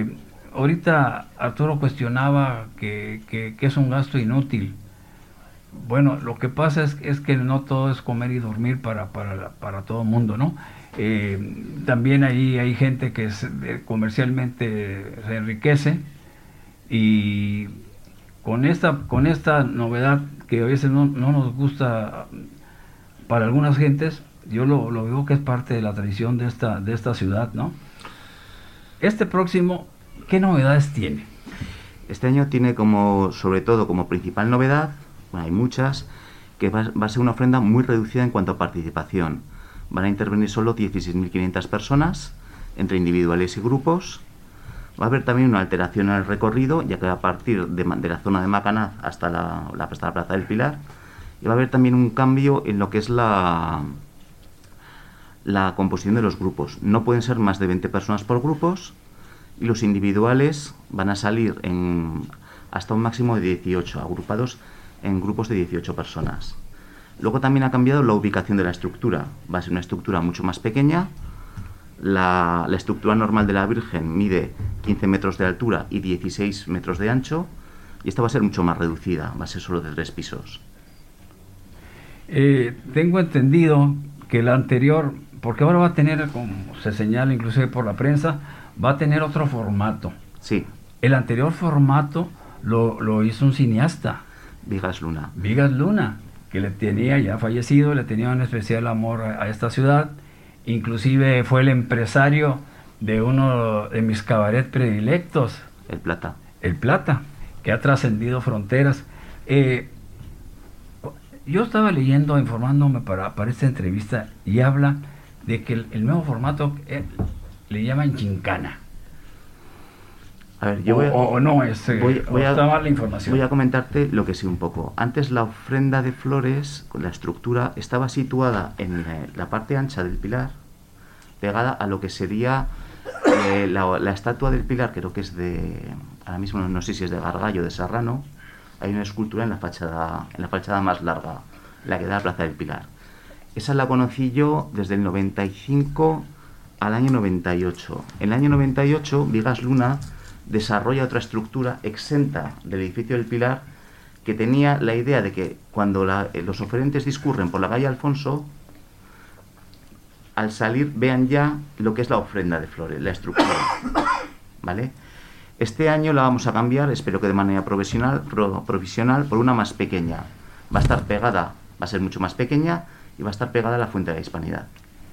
Ahorita Arturo cuestionaba que es un gasto inútil. Bueno, lo que pasa es que no todo es comer y dormir para todo el mundo, ¿no? También ahí hay gente que comercialmente se enriquece, y con esta novedad que a veces no nos gusta para algunas gentes, yo lo veo que es parte de la tradición de esta ciudad, ¿no? Este próximo, ¿qué novedades tiene? Este año tiene sobre todo como principal novedad, bueno, hay muchas, que va a ser una ofrenda muy reducida en cuanto a participación. Van a intervenir solo 16.500 personas, entre individuales y grupos. Va a haber también una alteración en el recorrido, ya que va a partir de la zona de Macanaz hasta la Plaza del Pilar. Y va a haber también un cambio en lo que es la composición de los grupos. No pueden ser más de 20 personas por grupos, y los individuales van a salir hasta un máximo de 18, agrupados en grupos de 18 personas. Luego también ha cambiado la ubicación de la estructura. Va a ser una estructura mucho más pequeña. La estructura normal de la Virgen mide 15 metros de altura y 16 metros de ancho, y esta va a ser mucho más reducida, va a ser solo de 3 pisos. Tengo entendido que la anterior, porque ahora va a tener, como se señala inclusive por la prensa, va a tener otro formato. Sí. El anterior formato lo hizo un cineasta, Vigas Luna. Vigas Luna, que le tenía, ya fallecido, le tenía un especial amor a esta ciudad. Inclusive fue el empresario de uno de mis cabaret predilectos, El Plata. El Plata, que ha trascendido fronteras. Yo estaba leyendo, informándome para esta entrevista, y habla de que el nuevo formato le llaman gincana. A ver, yo está mal la información. Voy a comentarte lo que sé un poco. Antes la ofrenda de flores, con la estructura, estaba situada en la parte ancha del pilar, pegada a lo que sería la estatua del Pilar, creo que es ahora mismo no sé si es de Gargallo, de Serrano. Hay una escultura en la fachada más larga, la que da a la Plaza del Pilar. Esa la conocí yo desde el 95 al año 98. En el año 98, Vigas Luna desarrolla otra estructura exenta del edificio del Pilar, que tenía la idea de que cuando los oferentes discurren por la calle Alfonso, al salir vean ya lo que es la ofrenda de flores, la estructura, ¿vale? Este año la vamos a cambiar, espero que de manera provisional, por una más pequeña. Va a estar pegada, va a ser mucho más pequeña, y va a estar pegada a la Fuente de la Hispanidad.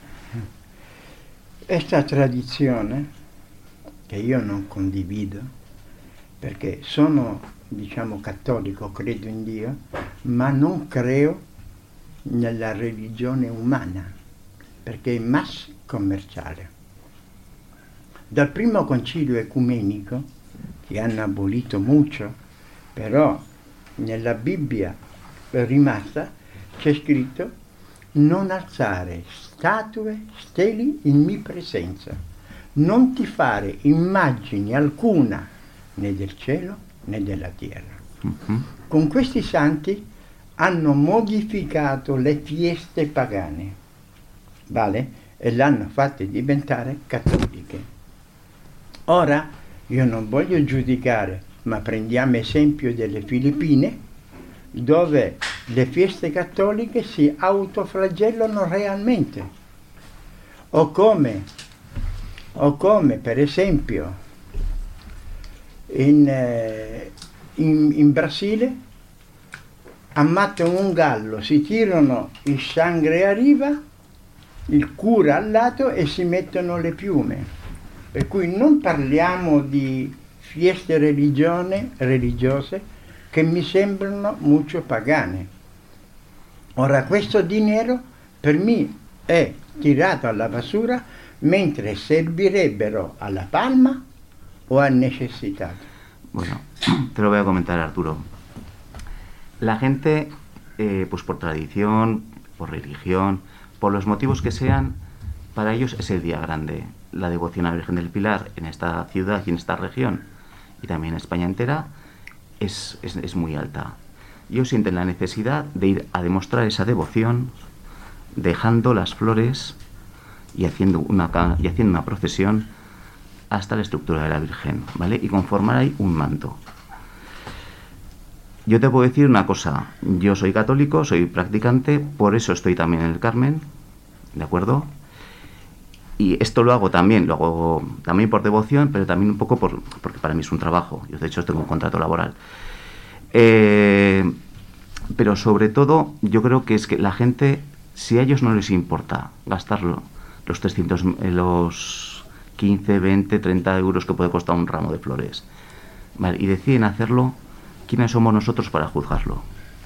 Questa tradizione, che io non condivido, perché sono, diciamo, cattolico, credo in Dio, ma non creo nella religione umana, perché è mass commerciale. Dal primo concilio ecumenico, che hanno abolito molto, però nella Bibbia rimasta c'è scritto: non alzare statue, steli in mia presenza, non ti fare immagini alcuna né del cielo né della terra. Con questi santi hanno modificato le feste pagane, vale? E l'hanno fatte diventare cattoliche. Ora io non voglio giudicare, ma prendiamo esempio delle Filippine, dove le feste cattoliche si autoflagellano realmente, o come per esempio in Brasile ammattano un gallo, si tirano il sangue a riva, il cura al lato e si mettono le piume, per cui non parliamo di feste religiose che mi sembrano molto pagane. Ora questo dinero per me è tirato alla basura, mentre servirebbero alla Palma o al necesitado. Bueno, te lo voy a comentar, Arturo. La gente, pues por tradición, por religión, por los motivos que sean, para ellos es el día grande. La devoción a la Virgen del Pilar en esta ciudad y en esta región, y también en España entera, es muy alta. Ellos sienten la necesidad de ir a demostrar esa devoción, dejando las flores y haciendo una procesión hasta la estructura de la Virgen, ¿vale? Y conformar ahí un manto. Yo te puedo decir una cosa, yo soy católico, soy practicante, por eso estoy también en el Carmen, ¿de acuerdo? Y esto lo hago también por devoción, pero también un poco porque para mí es un trabajo, yo de hecho tengo un contrato laboral. Pero sobre todo, yo creo que es que la gente, si a ellos no les importa gastarlo, los 15, 20, 30 euros que puede costar un ramo de flores, ¿vale? Y deciden hacerlo, ¿quiénes somos nosotros para juzgarlo?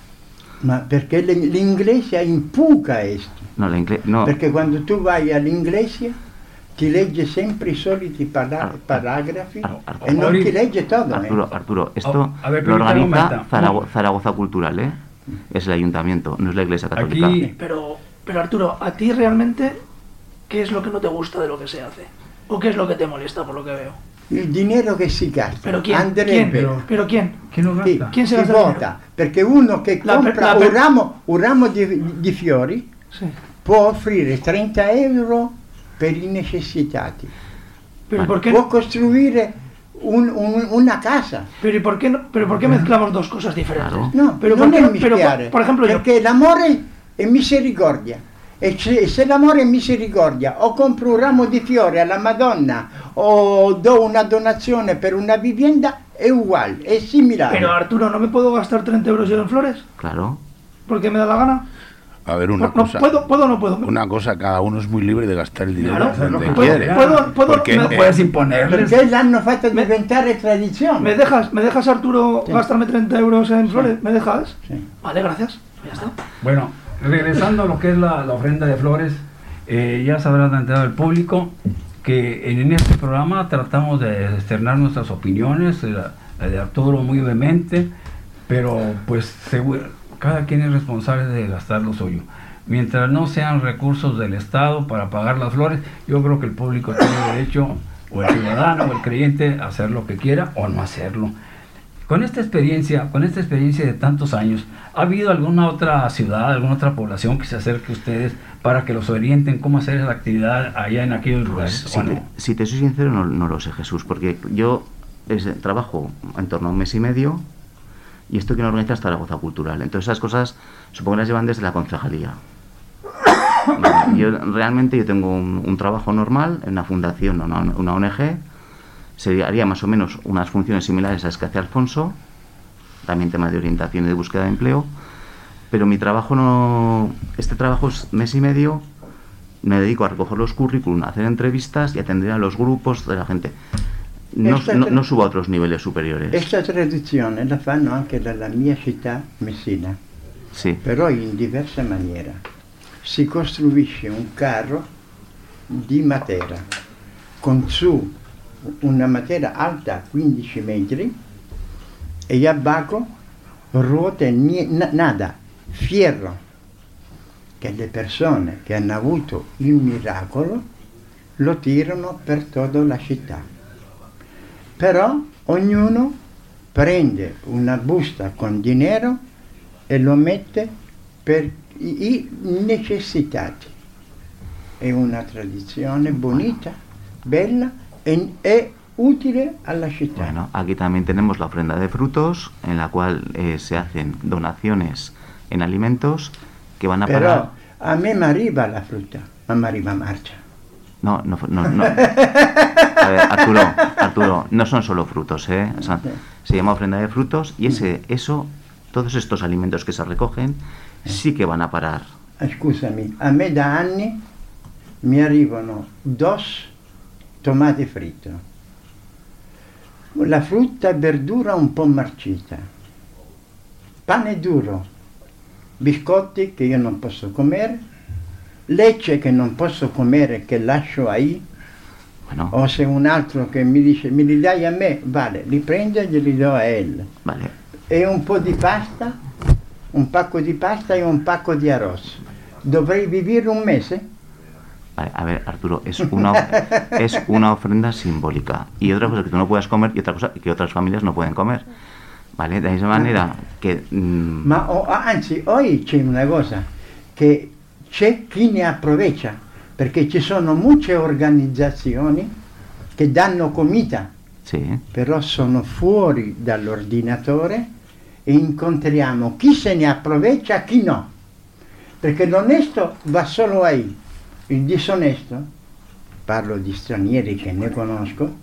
Ma perché l'Inglesia impuca esto. No. Perché quando tu vai all'Inglesia ti legge sempre i soliti paragrafi e non ti legge todo. Arturo, esto lo organiza Zaragoza Cultural, ¿eh? Es el ayuntamiento, no es la Iglesia Católica. Aquí... Pero Arturo, ¿a ti realmente qué es lo que no te gusta de lo que se hace? ¿O qué es lo que te molesta por lo que veo? Il dinero che si gasta. ¿Pero quién? Andrebbe. ¿Pero quién? ¿Quién lo gasta? ¿Quién se Si gasta el vota, dinero? perché uno che compra un ramo di fiori Sí. può offrire 30 euro per i necessitati. ¿Pero por qué Può no? costruire una casa. ¿Pero por qué mezclamos dos cosas diferentes? Claro. No, Pero non ¿por è qué? mischiare, Por ejemplo, yo... perché l'amore è misericordia. E se l'amore è misericordia, o compro un ramo di fiori alla Madonna o do una donazione per una vivienda, è uguale, è similare. Pero Arturo, ¿no me puedo gastar 30 euros yo en flores? Claro. ¿Porque me da la gana? A ver, una No, cosa. ¿puedo o no puedo? Una cosa, cada uno es muy libre de gastar el dinero Claro, donde puedo- quiere. puedo- Porque, No puedes imponerles. Perché l'hanno fatta diventare tradizione. ¿Me dejas Arturo Sí. gastarme 30 euros en flores? ¿Me dejas? Sí. Vale, gracias. Ya está. Bueno, regresando a lo que es la ofrenda de flores, ya se habrá enterado el público que en este programa tratamos de externar nuestras opiniones, la de Arturo muy vehemente, pero pues cada quien es responsable de gastar lo suyo. Mientras no sean recursos del Estado para pagar las flores, yo creo que el público tiene derecho, o el ciudadano o el creyente, a hacer lo que quiera o no hacerlo. Con esta experiencia de tantos años, ¿ha habido alguna otra ciudad, alguna otra población que se acerque a ustedes para que los orienten cómo hacer la actividad allá en aquellos lugares? Si te soy sincero, no lo sé, Jesús, porque yo trabajo en torno a un mes y medio y esto que no organiza Zaragoza Cultural. Entonces esas cosas supongo que las llevan desde la concejalía. Yo tengo un trabajo normal en una fundación, una ONG. Se haría más o menos unas funciones similares a las que hace Alfonso, también temas de orientación y de búsqueda de empleo, pero mi trabajo este trabajo es mes y medio, me dedico a recoger los currículum, a hacer entrevistas y atender a los grupos de la gente. No subo a otros niveles superiores. Questa tradizione la fanno anche nella mia città, Messina, Sí, però in diversa maniera. Si costruisce un carro di matera, con su una matera alta 15 metri e abajo ruote nada, fierro, che le persone che hanno avuto il miracolo lo tirano per tutta la città. Però ognuno prende una busta con dinero e lo mette per i necessitati. È una tradizione bonita, bella e útil a la città. bueno, aquí también tenemos la ofrenda de frutos, en la cual se hacen donaciones en alimentos que van a Però parar. a me mi arriva la frutta, ma mi arriva marcia. No. A ver, Arturo, no son solo frutos, ¿eh? O sea, se llama ofrenda de frutos y todos estos alimentos que se recogen sí que van a parar. Scusami, a me da anni mi arrivano 2 tomati fritti, la frutta e verdura un po' marcita, pane duro, biscotti che io non posso comere, lecce che non posso comere, che lascio ahí, Bueno, o se un altro che mi dice mi li dai a me, vale, li prendo e glieli do a él. vale. E un po' di pasta, un pacco di pasta e un pacco di arroz. Dovrei vivere un mese? Vale, a ver, Arturo, es una ofrenda simbólica. Y otra cosa que tú no puedas comer y otra cosa que otras familias no pueden comer. ¿Vale? De esa manera que... Ma anzi, oggi c'è una cosa, che c'è chi ne approvecha, perché ci sono molte organizzazioni che danno comida, Sí, però sono fuori dall'ordinatore e incontriamo chi se ne approvecha e chi no. Perché l'onesto va solo ahí, il disonesto, parlo di stranieri che ne conosco,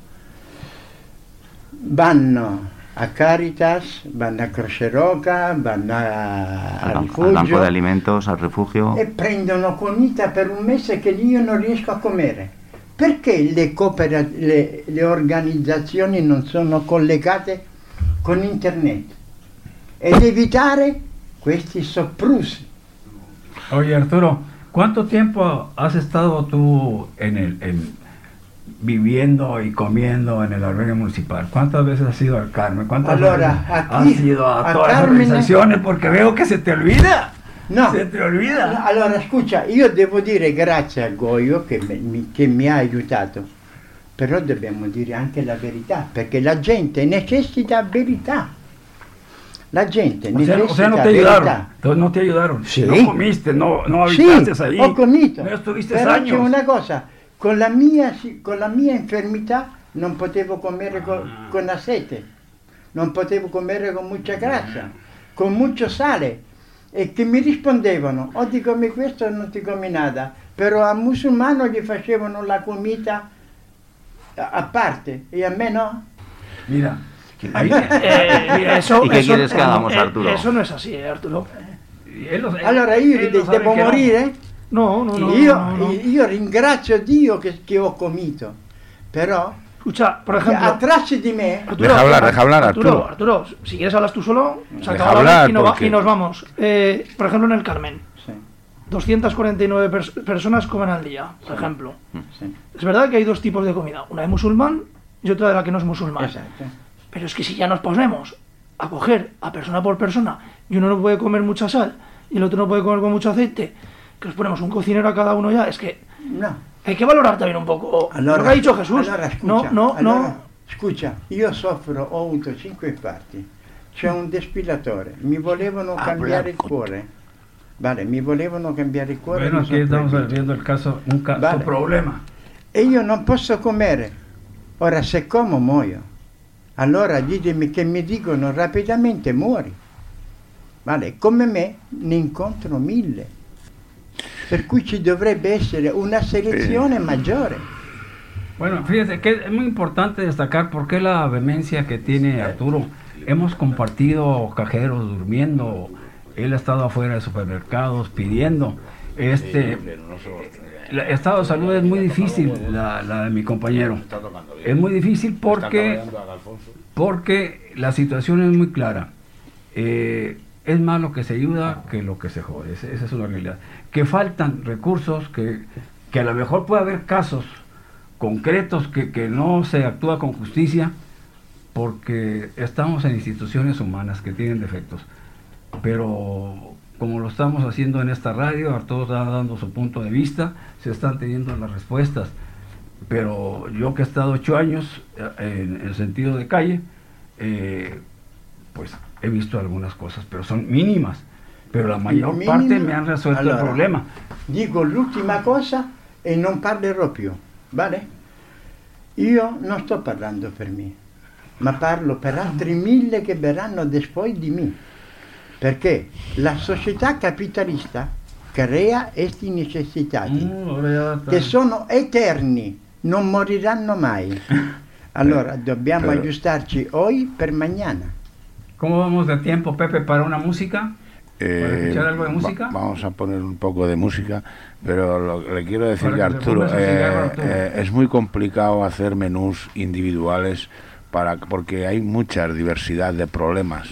vanno a Caritas, vanno a Croce Roca, vanno al Banco de rifugio Alimentos, al refugio. e prendono comida per un mese che io non riesco a comere. Perché le organizzazioni non sono collegate con internet? Ed evitare questi soprusi. Oye, Arturo, ¿cuánto tiempo has estado tú viviendo y comiendo en el albergue municipal? ¿Cuántas veces has ido al Carmen? ¿Cuántas Allora, veces aquí, has ido a a todas las Carmen- organizaciones? Porque veo que se te olvida. No. Se te olvida. Allora, scusa, io devo dire grazie a Goyo che mi ha aiutato, però dobbiamo dire anche la verità, perché la gente necessita verità. La gente O sea, necessita no te verità. ayudaron. Entonces no te ayudaron. Sí. No comiste, no Sì, habitaste ahí. ho comito, No estuviste però años. c'è una cosa, con la mia infermità non potevo comere con la sete, non potevo comere con mucha grassa, con mucho sale, e che mi rispondevano, o ti comi questo o non ti comi nada, però al musulmano gli facevano la comida a parte, e a me no. Mira, ahí, Eso, ¿Y qué eso- quieres que hagamos, Arturo? Eso no es así, Arturo. Allora io él lo sabe devo que no. morire? No, no, no. io, no, no. io ringrazio Dio che ho comito, però Escucha, por ejemplo. atrás di me Deja hablar, Arturo. Arturo, si quieres hablas tú solo, se Deja acaba la hablar, hora y, porque- y nos vamos. Por ejemplo, en el Carmen, Sí, 249 personas comen al día, por ejemplo. sí, Es verdad que hay dos tipos de comida, una de musulmán y otra de la que no es musulmán. exacto. Pero es que si ya nos ponemos a coger a persona por persona y uno no puede comer mucha sal y el otro no puede comer con mucho aceite, que nos ponemos un cocinero a cada uno ya, es que No. hay que valorar también un poco lo que ha dicho Jesús. Allora, scusa, no. Scusa, io soffro, ho avuto 5 infarti, c'è un despilatore, mi volevano cambiare il cuore. Vale, mi volevano cambiare il cuore. Bueno, mi aquí sono estamos proibito. viendo el caso, un caso Vale. problema. E io non posso comere. Ora, se como muoio. Allora ditemi che mi dicono rapidamente muori. Vale, come me ne incontro 1000. Per cui ci dovrebbe essere una selezione maggiore. Bueno, fíjese que es muy importante destacar por qué la vehemencia que tiene Arturo. Hemos compartido cajeros durmiendo, él ha estado afuera de supermercados pidiendo. El estado de salud es muy difícil, la de mi compañero. Es muy difícil porque la situación es muy clara. Es más lo que se ayuda que lo que se jode. Esa es una realidad. Que faltan recursos, que a lo mejor puede haber casos concretos que no se actúa con justicia porque estamos en instituciones humanas que tienen defectos. Pero como lo estamos haciendo en esta radio, Arturo está dando su punto de vista, se están teniendo las respuestas. Pero yo que he estado 8 años en el sentido de calle, pues he visto algunas cosas, pero son mínimas. Pero la mayor Minima. parte me han resuelto Allora, el problema. Dico l'ultima cosa e non parlerò più, vale? Io non sto parlando per me, ma parlo per altri 1000 che verranno después di me. Perché la società capitalista crea questi necessitati che sono eterni, non moriranno mai. Allora dobbiamo Pero- aggiustarci oggi per mañana. ¿Cómo vamos de tiempo, Pepe, para una música? ¿Para escuchar algo de música? Vamos a poner un poco de música, pero le quiero decir Para que que se Arturo, ponga su cigarro, Arturo. es muy complicado hacer menús individuales porque hay mucha diversidad de problemas,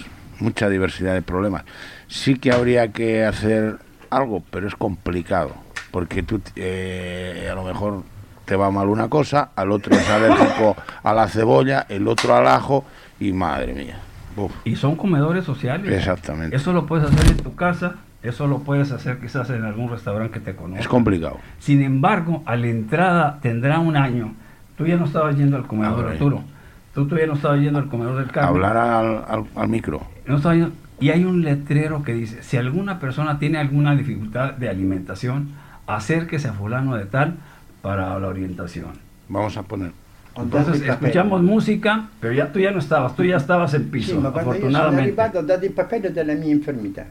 Sí que habría que hacer algo, pero es complicado, porque tú a lo mejor te va mal una cosa, al otro es alérgico a la cebolla, el otro al ajo, y madre mía. Uf. Y son comedores sociales. Exactamente. Eso lo puedes hacer en tu casa, eso lo puedes hacer quizás en algún restaurante que te conozca. Es complicado. Sin embargo, a la entrada tendrá un año. Tú ya no estabas yendo al comedor, Ahora, Arturo. Tú ya no estabas yendo al comedor del Carmen. Hablar al micro. No estaba yendo. Y hay un letrero que dice, si alguna persona tiene alguna dificultad de alimentación, acérquese a fulano de tal para la orientación. Vamos a poner. Entonces escuchamos música, pero tú ya no estabas, tú ya estabas en piso, sì, ma quando io sono afortunadamente. arrivato ho dato il papello della mia infermità.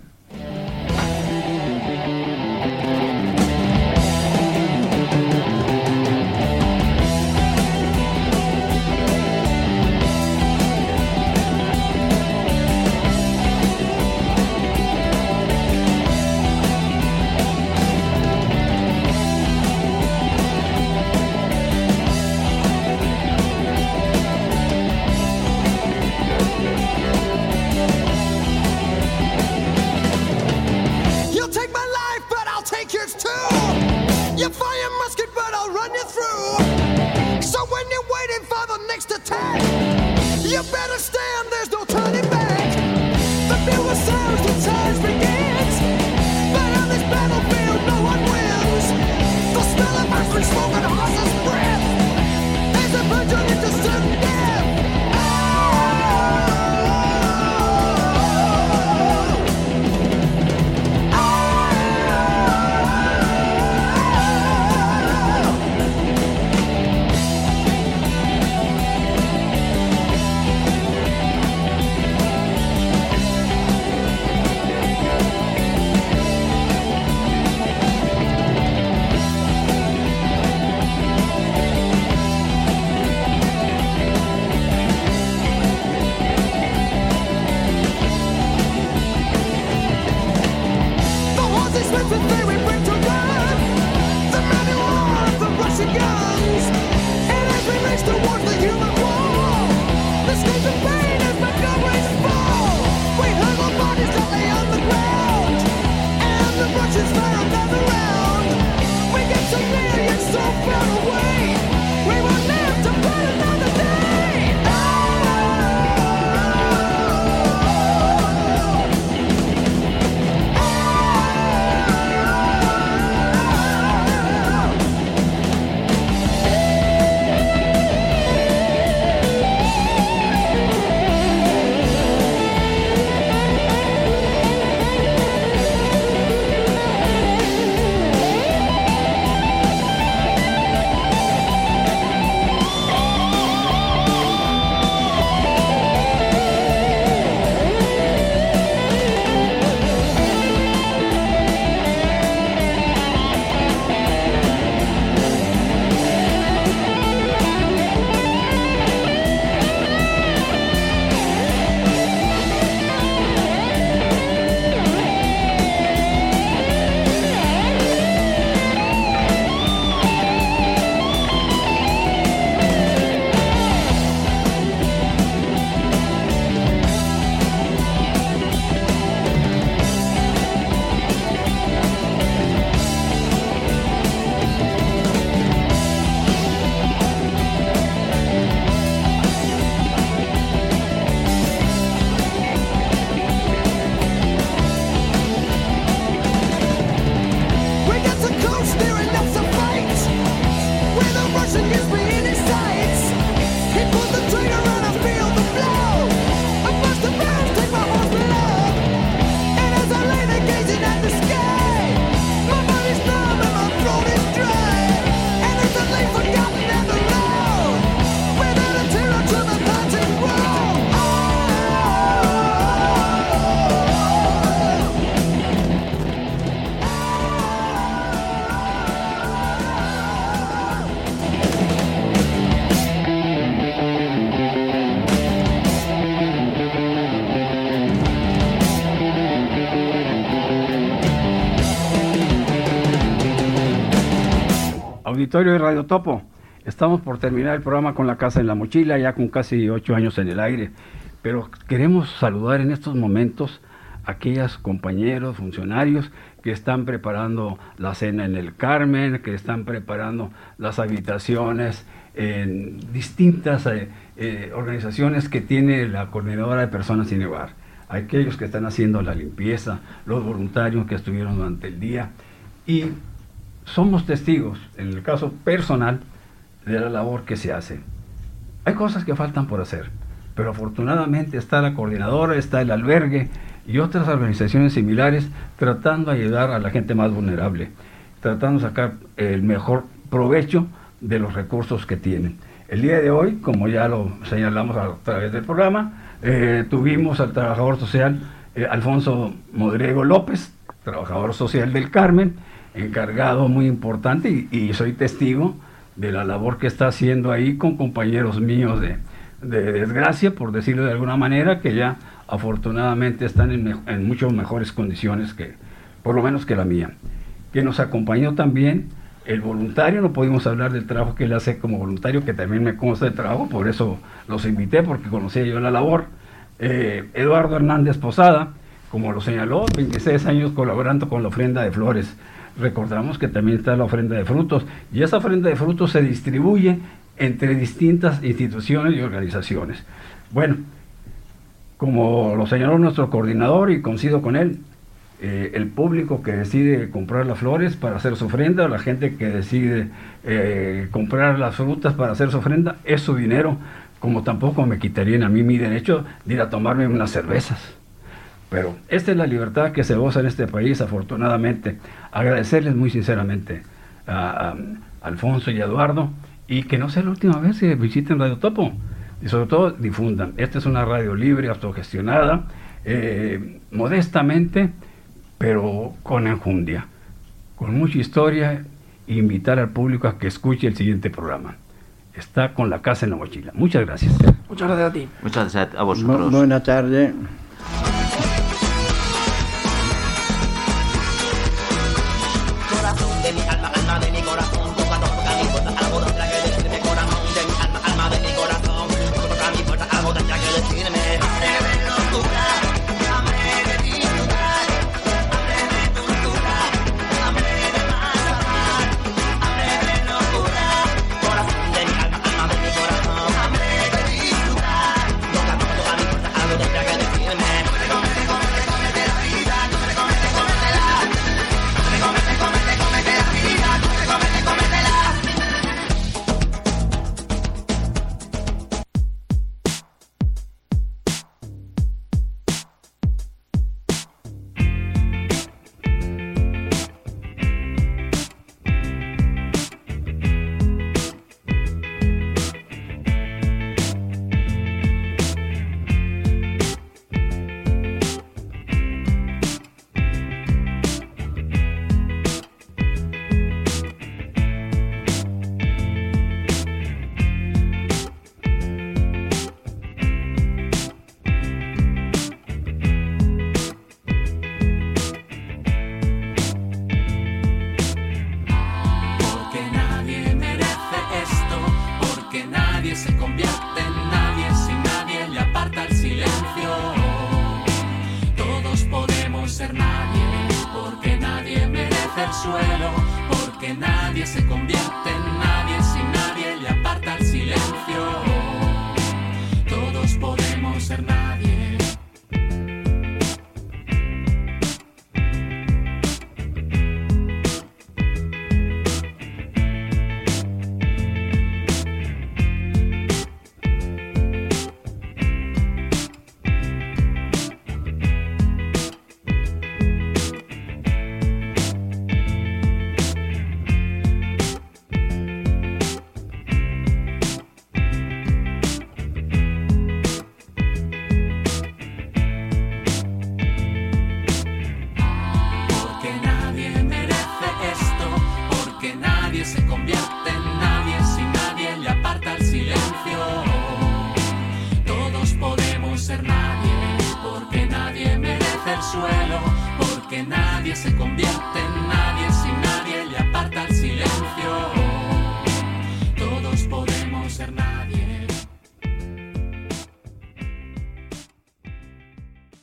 You'll take my life, but I'll take yours too. You fire musket, but I'll run you through. So when you're waiting for the next attack, you better stand, there's no turning back. The bugle sounds, the charge begins. But on this battlefield, no one wins. The smell of ice smoke and horse's breath as a virgin into sudden death. The horses went from very quick to run. The men who are the Russian guns. And as we race towards the human wall, the screams of pain as Montgomery's fall. We heard the bodies that lay on the ground, and the Russians fire another round. We get so near yet so far away. We will live to fight another day. We got the coast near enough to fight. Where the Russian gives me in his sights. He put the trigger and I feel the blow. I bust the barrels, take my horse below. And as I lay there gazing at the sky, my body's numb and my throat is dry. And it's a late forgotten and the road. Without a terror to the haunting road. Auditorio de Radio Topo, estamos por terminar el programa con La Casa en la Mochila, ya con casi 8 años en el aire, pero queremos saludar en estos momentos a aquellos compañeros, funcionarios que están preparando la cena en el Carmen, que están preparando las habitaciones en distintas organizaciones que tiene la Coordinadora de Personas Sin Hogar. Aquellos que están haciendo la limpieza, los voluntarios que estuvieron durante el día, y somos testigos, en el caso personal, de la labor que se hace. Hay cosas que faltan por hacer, pero afortunadamente está la coordinadora, está el albergue y otras organizaciones similares tratando de ayudar a la gente más vulnerable, tratando de sacar el mejor provecho de los recursos que tienen. El día de hoy, como ya lo señalamos a través del programa, tuvimos al trabajador social Alfonso Modriego López, trabajador social del Carmen, encargado muy importante, y soy testigo de la labor que está haciendo ahí con compañeros míos de desgracia, por decirlo de alguna manera, que ya afortunadamente están en mucho mejores condiciones que, por lo menos que la mía. Que nos acompañó también el voluntario, no pudimos hablar del trabajo que él hace como voluntario, que también me consta de trabajo, por eso los invité, porque conocía yo la labor. Eduardo Hernández Posada, como lo señaló, 26 años colaborando con la ofrenda de flores. Recordamos que también está la ofrenda de frutos, y esa ofrenda de frutos se distribuye entre distintas instituciones y organizaciones. Bueno, como lo señaló nuestro coordinador, y coincido con él, el público que decide comprar las flores para hacer su ofrenda, la gente que decide comprar las frutas para hacer su ofrenda, es su dinero, como tampoco me quitarían a mí mi derecho de ir a tomarme unas cervezas. Pero esta es la libertad que se goza en este país, afortunadamente. Agradecerles muy sinceramente a Alfonso y a Eduardo, y que no sea la última vez que visiten Radio Topo, y sobre todo difundan. Esta es una radio libre, autogestionada, modestamente, pero con enjundia, con mucha historia, e invitar al público a que escuche el siguiente programa. Está con la casa en la mochila. Muchas gracias. Muchas gracias a ti. Muchas gracias a vosotros. Buena tarde. Corazón de mi alma, alma de mi corazón, tu cuando toca mi puerta, algo tendrá que decirme. Corazón de mi alma, alma de mi corazón, cuando toca mi puerta, algo tendrá que decirme. Hambre de locura, hambre de disfrutar, hambre de dulzura, hambre de más amar, hambre de locura. Corazón de mi alma, alma de mi corazón, hambre de disfrutar, cuando toca mi puerta, algo tendrá que decirme. Cómete la vida, cómetela. Cómete la vida, cómetela. Porque nadie merece esto, porque nadie se convierte en nadie si nadie le aparta el silencio. Todos podemos ser nadie, porque nadie merece el suelo, porque nadie se convierte en nadie si nadie le aparta el silencio. Todos podemos ser nadie. Porque nadie merece esto, porque nadie se convierte en nadie si nadie le aparta el silencio. Todos podemos ser nadie, porque nadie merece el suelo, porque nadie se convierte en nadie si nadie le aparta el silencio.